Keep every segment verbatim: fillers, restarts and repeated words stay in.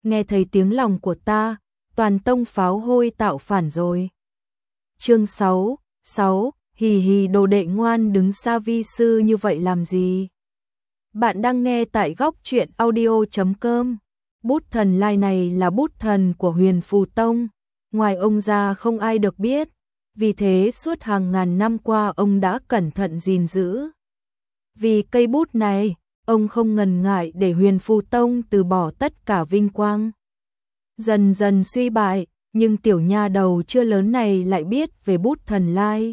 nghe thấy tiếng lòng của ta, toàn tông pháo hôi tạo phản rồi. Chương sáu, sáu, hì hì đồ đệ ngoan đứng xa vi sư như vậy làm gì? Bạn đang nghe tại góc truyện audio chấm com. Bút thần lai này là bút thần của Huyền Phù Tông, ngoài ông ra không ai được biết, vì thế suốt hàng ngàn năm qua ông đã cẩn thận gìn giữ. Vì cây bút này, ông không ngần ngại để Huyền Phù Tông từ bỏ tất cả vinh quang. Dần dần suy bại, nhưng tiểu nha đầu chưa lớn này lại biết về bút thần lai.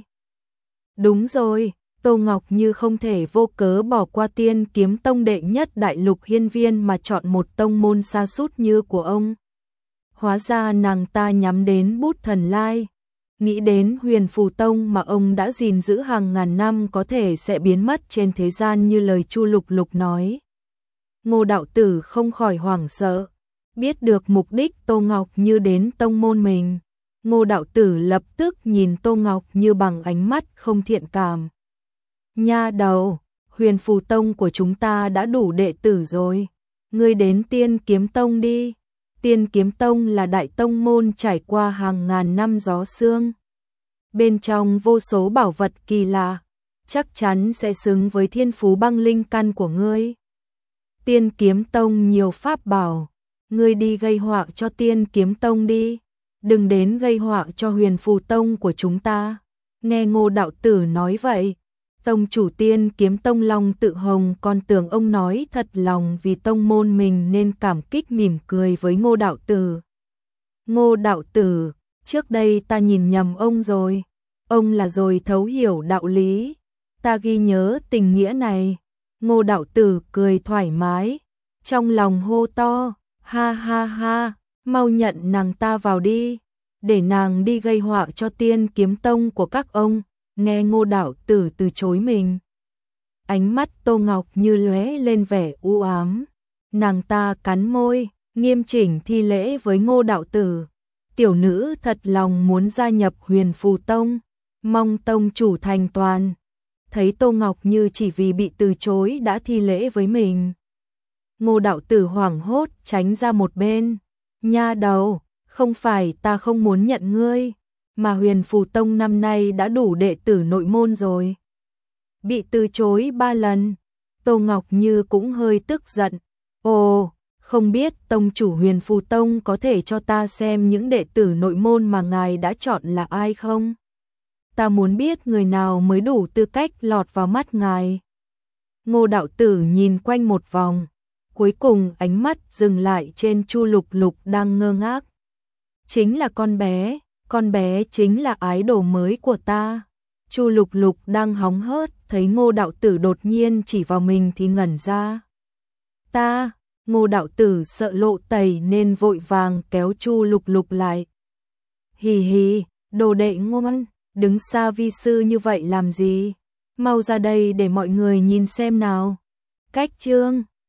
Đúng rồi, Tô Ngọc Như không thể vô cớ bỏ qua Tiên Kiếm Tông đệ nhất đại lục hiên viên mà chọn một tông môn sa sút như của ông. Hóa ra nàng ta nhắm đến bút thần lai, nghĩ đến Huyền Phù Tông mà ông đã gìn giữ hàng ngàn năm có thể sẽ biến mất trên thế gian như lời Chu Lục Lục nói. Ngô đạo tử không khỏi hoảng sợ, biết được mục đích Tô Ngọc Như đến tông môn mình. Ngô đạo tử lập tức nhìn Tô Ngọc Như bằng ánh mắt không thiện cảm. Nha đầu, Huyền Phù Tông của chúng ta đã đủ đệ tử rồi, ngươi đến Tiên Kiếm Tông đi. Tiên Kiếm Tông là đại tông môn trải qua hàng ngàn năm gió sương. Bên trong vô số bảo vật kỳ lạ, chắc chắn sẽ xứng với thiên phú băng linh căn của ngươi. Tiên Kiếm Tông nhiều pháp bảo, ngươi đi gây họa cho Tiên Kiếm Tông đi, đừng đến gây họa cho Huyền Phù Tông của chúng ta. Nghe Ngô đạo tử nói vậy, tông chủ Tiên Kiếm Tông Long Tự Hồng còn tưởng ông nói thật lòng vì tông môn mình nên cảm kích mỉm cười với Ngô đạo tử. Ngô đạo tử, trước đây ta nhìn nhầm ông rồi, ông là rồi thấu hiểu đạo lý, ta ghi nhớ tình nghĩa này. Ngô đạo tử cười thoải mái, trong lòng hô to, ha ha ha, mau nhận nàng ta vào đi, để nàng đi gây họa cho Tiên Kiếm Tông của các ông. Nghe Ngô đạo tử từ chối mình, ánh mắt Tô Ngọc Như lóe lên vẻ u ám, nàng ta cắn môi, nghiêm chỉnh thi lễ với Ngô đạo tử. Tiểu nữ thật lòng muốn gia nhập Huyền Phù Tông, mong tông chủ thành toàn. Thấy Tô Ngọc Như chỉ vì bị từ chối đã thi lễ với mình, Ngô đạo tử hoảng hốt tránh ra một bên. Nha đầu, không phải ta không muốn nhận ngươi, mà Huyền Phù Tông năm nay đã đủ đệ tử nội môn rồi. Bị từ chối ba lần, Tô Ngọc Như cũng hơi tức giận. Ồ, không biết tông chủ Huyền Phù Tông có thể cho ta xem những đệ tử nội môn mà ngài đã chọn là ai không? Ta muốn biết người nào mới đủ tư cách lọt vào mắt ngài. Ngô đạo tử nhìn quanh một vòng, cuối cùng ánh mắt dừng lại trên Chu Lục Lục đang ngơ ngác. Chính là con bé, con bé chính là ái đồ mới của ta. Chu Lục Lục đang hóng hớt, thấy Ngô đạo tử đột nhiên chỉ vào mình thì ngẩn ra. Ta, Ngô đạo tử sợ lộ tẩy nên vội vàng kéo Chu Lục Lục lại. Hì hì, đồ đệ ngoan, đứng xa vi sư như vậy làm gì? Mau ra đây để mọi người nhìn xem nào. Cách chương